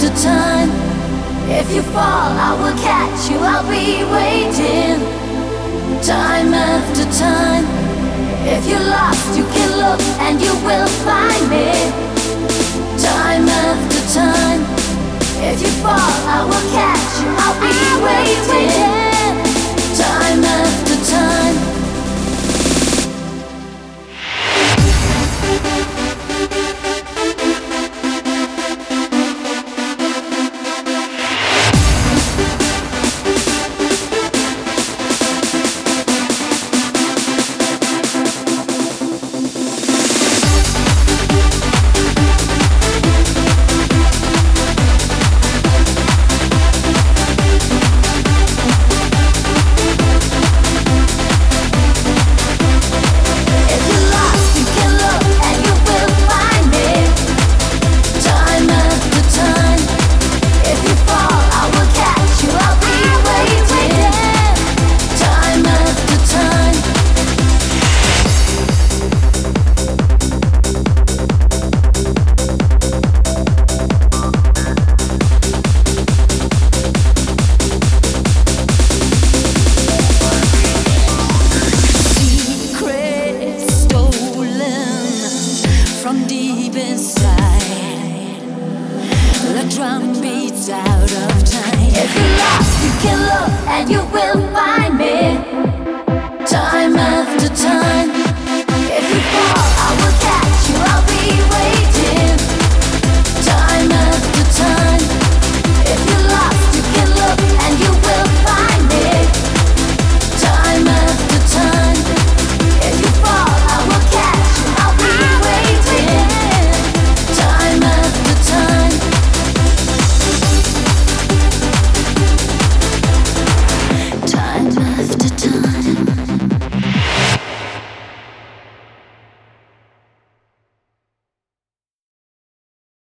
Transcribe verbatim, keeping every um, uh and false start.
after time. If you fall, I will catch you, I'll be waiting. Time after time. If you're lost, you can look and you will find me. Time after time. If you fall, I will catch you, I'll be waiting. Time after time. Drum beats out of time. If you're lost, you can look and you will